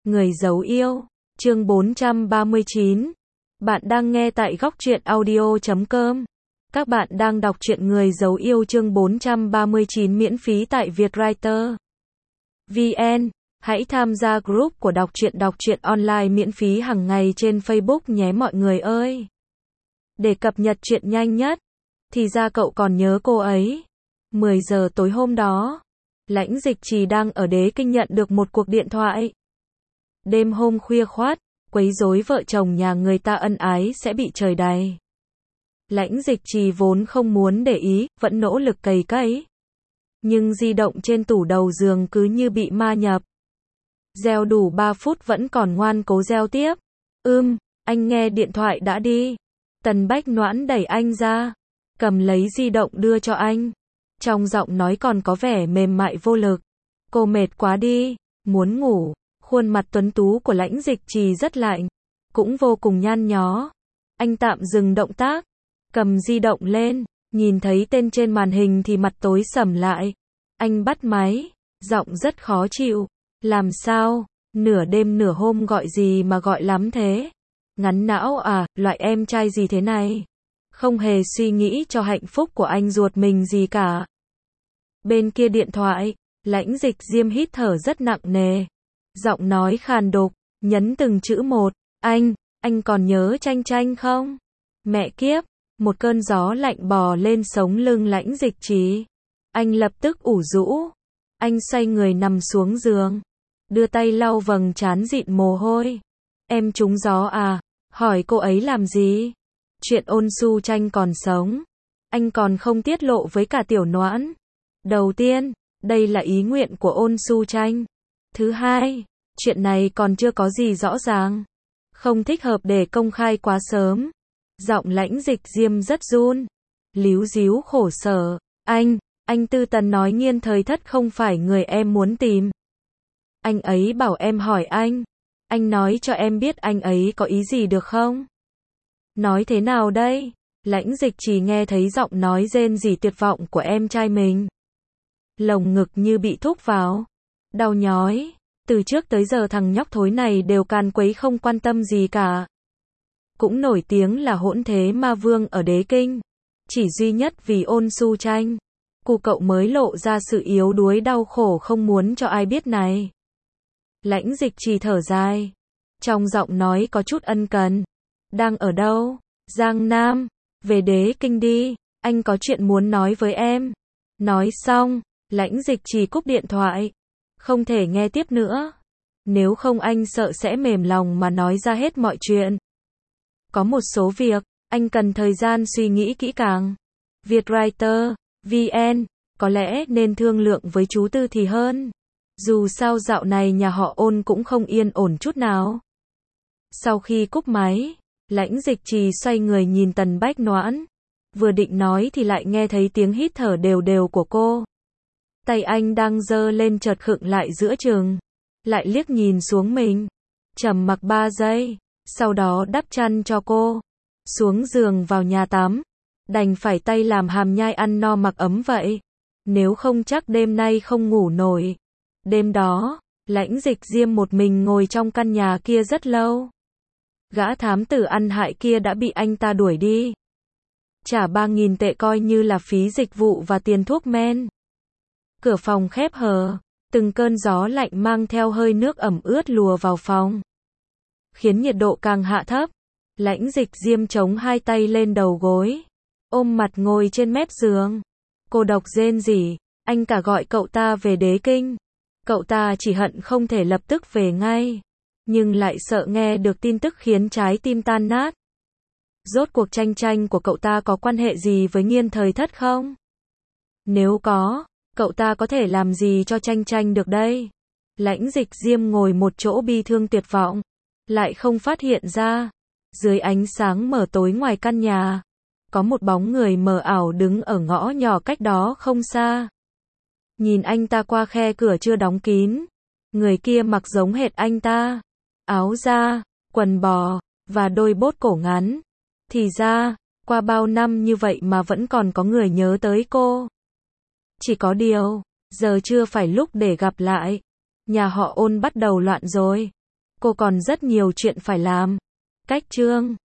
Người dấu yêu, chương 439. Bạn đang nghe tại góc truyện audio.com. Các bạn đang đọc truyện Người dấu yêu chương 439 miễn phí tại Vietwriter VN. Hãy tham gia group của đọc truyện online miễn phí hàng ngày trên Facebook nhé mọi người ơi. Để cập nhật chuyện nhanh nhất. Thì ra cậu còn nhớ cô ấy. 10 giờ tối hôm đó, Lãnh Dịch Trì đang ở Đế Kinh nhận được một cuộc điện thoại. Đêm hôm khuya khoắt, quấy rối vợ chồng nhà người ta ân ái sẽ bị trời đày. Lãnh Dịch Trì vốn không muốn để ý, vẫn nỗ lực cày cấy. Nhưng di động trên tủ đầu giường cứ như bị ma nhập. Reo đủ 3 phút vẫn còn ngoan cố reo tiếp. Anh nghe điện thoại đã đi. Tần Bách Noãn đẩy anh ra, cầm lấy di động đưa cho anh. Trong giọng nói còn có vẻ mềm mại vô lực. Cô mệt quá đi, muốn ngủ. Khuôn mặt tuấn tú của Lãnh Dịch Trì rất lạnh, cũng vô cùng nhăn nhó. Anh tạm dừng động tác, cầm di động lên, nhìn thấy tên trên màn hình thì mặt tối sầm lại. Anh bắt máy, giọng rất khó chịu. Làm sao? Nửa đêm nửa hôm gọi gì mà gọi lắm thế? Ngắn não à, loại em trai gì thế này? Không hề suy nghĩ cho hạnh phúc của anh ruột mình gì cả. Bên kia điện thoại, Lãnh Dịch Diêm hít thở rất nặng nề. Giọng nói khàn đục, nhấn từng chữ một. Anh còn nhớ Tranh Tranh không? Mẹ kiếp, một cơn gió lạnh bò lên sống lưng Lãnh Dịch Trì. Anh lập tức ủ rũ. Anh xoay người nằm xuống giường, đưa tay lau vầng trán dịn mồ hôi. Em trúng gió à? Hỏi cô ấy làm gì? Chuyện Ôn Su Tranh còn sống, anh còn không tiết lộ với cả Tiểu Noãn. Đầu tiên, đây là ý nguyện của Ôn Su Tranh. Thứ hai, chuyện này còn chưa có gì rõ ràng, không thích hợp để công khai quá sớm. Giọng Lãnh Dịch Diêm rất run, líu díu khổ sở. Anh Tư Tần nói Nghiên Thời Thất không phải người em muốn tìm. Anh ấy bảo em hỏi anh nói cho em biết anh ấy có ý gì được không? Nói thế nào đây? Lãnh Dịch Trì nghe thấy giọng nói rên rỉ tuyệt vọng của em trai mình. Lồng ngực như bị thúc vào, đau nhói. Từ trước tới giờ thằng nhóc thối này đều càn quấy không quan tâm gì cả. Cũng nổi tiếng là hỗn thế ma vương ở Đế Kinh. Chỉ duy nhất vì Ôn Su Tranh, cụ cậu mới lộ ra sự yếu đuối đau khổ không muốn cho ai biết này. Lãnh Dịch Trì thở dài, trong giọng nói có chút ân cần. Đang ở đâu? Giang Nam. Về Đế Kinh đi, anh có chuyện muốn nói với em. Nói xong, Lãnh Dịch Trì cúp điện thoại. Không thể nghe tiếp nữa. Nếu không anh sợ sẽ mềm lòng mà nói ra hết mọi chuyện. Có một số việc, anh cần thời gian suy nghĩ kỹ càng. Vietwriter VN, có lẽ nên thương lượng với chú Tư thì hơn. Dù sao dạo này nhà họ Ôn cũng không yên ổn chút nào. Sau khi cúp máy, Lãnh Dịch Trì xoay người nhìn Tần Bách Noãn. Vừa định nói thì lại nghe thấy tiếng hít thở đều đều của cô. Tay anh đang giơ lên chợt khựng lại giữa chừng. Lại liếc nhìn xuống mình. Trầm mặc 3 giây. Sau đó đắp chăn cho cô. Xuống giường vào nhà tắm. Đành phải tay làm hàm nhai ăn no mặc ấm vậy. Nếu không chắc đêm nay không ngủ nổi. Đêm đó, Lãnh Dịch Diêm một mình ngồi trong căn nhà kia rất lâu. Gã thám tử ăn hại kia đã bị anh ta đuổi đi. Trả 3.000 tệ coi như là phí dịch vụ và tiền thuốc men. Cửa phòng khép hờ, từng cơn gió lạnh mang theo hơi nước ẩm ướt lùa vào phòng, khiến nhiệt độ càng hạ thấp. Lãnh Dịch Diêm chống hai tay lên đầu gối, ôm mặt ngồi trên mép giường. Cô độc rên rỉ, anh cả gọi cậu ta về Đế Kinh. Cậu ta chỉ hận không thể lập tức về ngay, nhưng lại sợ nghe được tin tức khiến trái tim tan nát. Rốt cuộc Tranh Tranh của cậu ta có quan hệ gì với Nghiên Thời Thất không? Nếu có, cậu ta có thể làm gì cho Tranh Tranh được đây? Lãnh Dịch Diêm ngồi một chỗ bi thương tuyệt vọng, lại không phát hiện ra. Dưới ánh sáng mờ tối ngoài căn nhà, có một bóng người mờ ảo đứng ở ngõ nhỏ cách đó không xa. Nhìn anh ta qua khe cửa chưa đóng kín. Người kia mặc giống hệt anh ta. Áo da, quần bò, và đôi bốt cổ ngắn. Thì ra, qua bao năm như vậy mà vẫn còn có người nhớ tới cô. Chỉ có điều, giờ chưa phải lúc để gặp lại. Nhà họ Ôn bắt đầu loạn rồi. Cô còn rất nhiều chuyện phải làm. Cách chương